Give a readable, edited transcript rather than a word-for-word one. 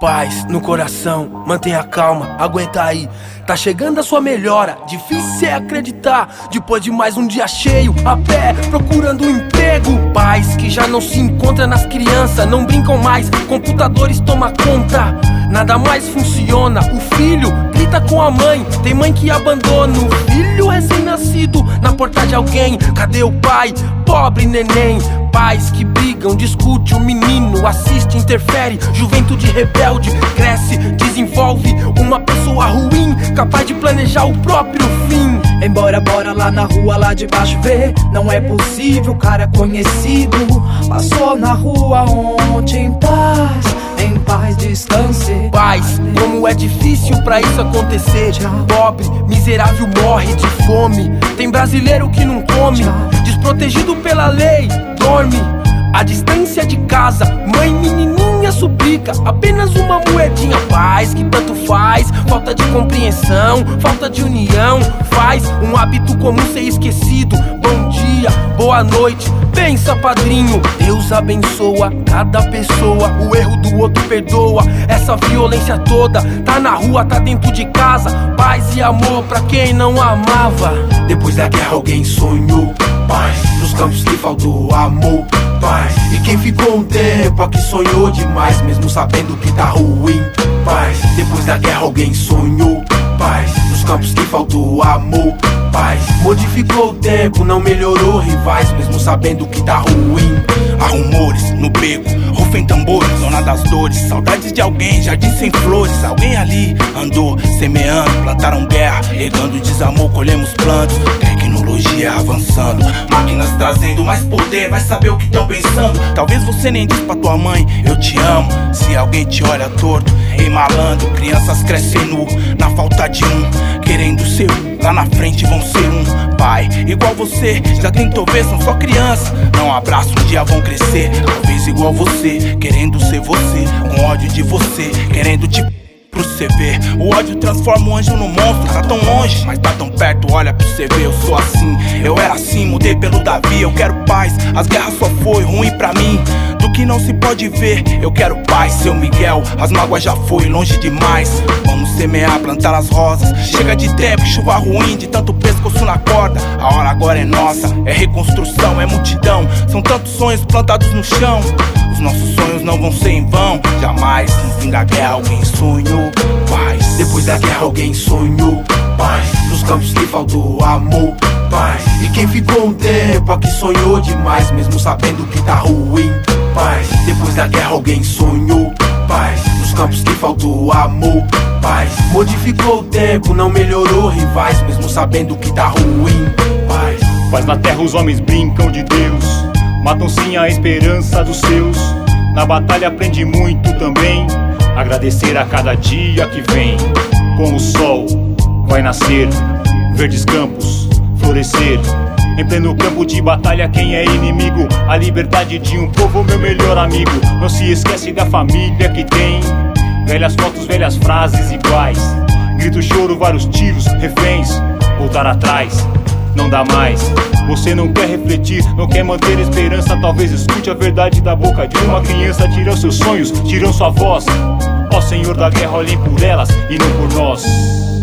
Paz no coração, mantenha calma, aguenta aí. Tá chegando a sua melhora, difícil é acreditar. Depois de mais um dia cheio, a pé, procurando um emprego. Pais que já não se encontra nas crianças, não brincam mais, computadores toma conta. Nada mais funciona, o filho grita com a mãe. Tem mãe que abandona o filho recém-nascido na porta de alguém. Cadê o pai? Pobre neném. Pais que brigam, discute, o menino assiste, interfere. Juventude rebelde, cresce, desenvolve uma pessoa ruim, capaz de planejar o próprio fim. Embora bora lá na rua, lá de baixo ver, não é possível, o cara conhecido passou na rua ontem em paz, distância. Paz, como é difícil pra isso acontecer. Pobre, miserável morre de fome. Tem brasileiro que não come, desprotegido pela lei, dorme à distância de casa. Mãe menininha suplica, apenas uma moedinha. Paz que tanto faz, falta de compreensão, falta de união. Faz um hábito comum ser esquecido. Bom dia, boa noite, pensa padrinho. Deus abençoa cada pessoa, o erro do outro perdoa. Essa violência toda tá na rua, tá dentro de casa. Paz e amor pra quem não amava. Depois da guerra alguém sonhou paz, nos campos que faltou amor, paz. E quem ficou um tempo aqui sonhou demais, mesmo sabendo que tá ruim, paz. Depois da guerra alguém sonhou paz, nos campos que faltou amor, paz. Modificou o tempo, não melhorou rivais, mesmo sabendo que tá ruim. Há rumores no beco, rufem tambores, zona das dores. Saudades de alguém, jardim sem flores. Alguém ali andou semeando, plantaram guerra, regando desamor, colhemos plantos. Tecnologia avançando, máquinas trazendo mais poder, vai saber o que estão pensando. Talvez você nem diz pra tua mãe, eu te amo, se alguém te olha torto. Ei malandro, crianças crescem nu, na falta de um, querendo ser um. Lá na frente vão ser um pai, igual você, já tentou ver, são só crianças. Não abraço, um dia vão crescer, talvez igual você, querendo ser você, com ódio de você, querendo te pro cê ver. O ódio transforma o anjo no monstro, tá tão longe, mas tá tão perto, olha pro cê ver. Eu sou assim, eu era assim, mudei pelo Davi. Eu quero paz, as guerras só foi ruim pra mim. Do que não se pode ver, eu quero paz, seu Miguel, as mágoas já foi longe demais. Vamos semear, plantar as rosas. Chega de tempo, chuva ruim, de tanto pescoço na corda. A hora agora é nossa, é reconstrução, é multidão. São tantos sonhos plantados no chão. Os nossos sonhos não vão ser em vão, jamais. No fim da guerra alguém sonhou paz. Depois da guerra alguém sonhou paz, nos campos que faltou amor, paz. E quem ficou um tempo aqui sonhou demais, mesmo sabendo que tá ruim, paz. Depois da guerra alguém sonhou paz, nos campos que faltou amor, paz. Modificou o tempo, não melhorou rivais, mesmo sabendo que tá ruim, paz. Paz na terra os homens brincam de Deus, matam sim a esperança dos seus. Na batalha aprende muito também, agradecer a cada dia que vem. Com o sol vai nascer, verdes campos florescer. Em pleno campo de batalha quem é inimigo? A liberdade de um povo, meu melhor amigo. Não se esquece da família que tem, velhas fotos, velhas frases iguais. Grito, choro, vários tiros, reféns. Voltar atrás não dá mais. Você não quer refletir, não quer manter esperança. Talvez escute a verdade da boca de uma criança. Tiram seus sonhos, tiram sua voz. Ó Senhor da guerra, olhem por elas e não por nós.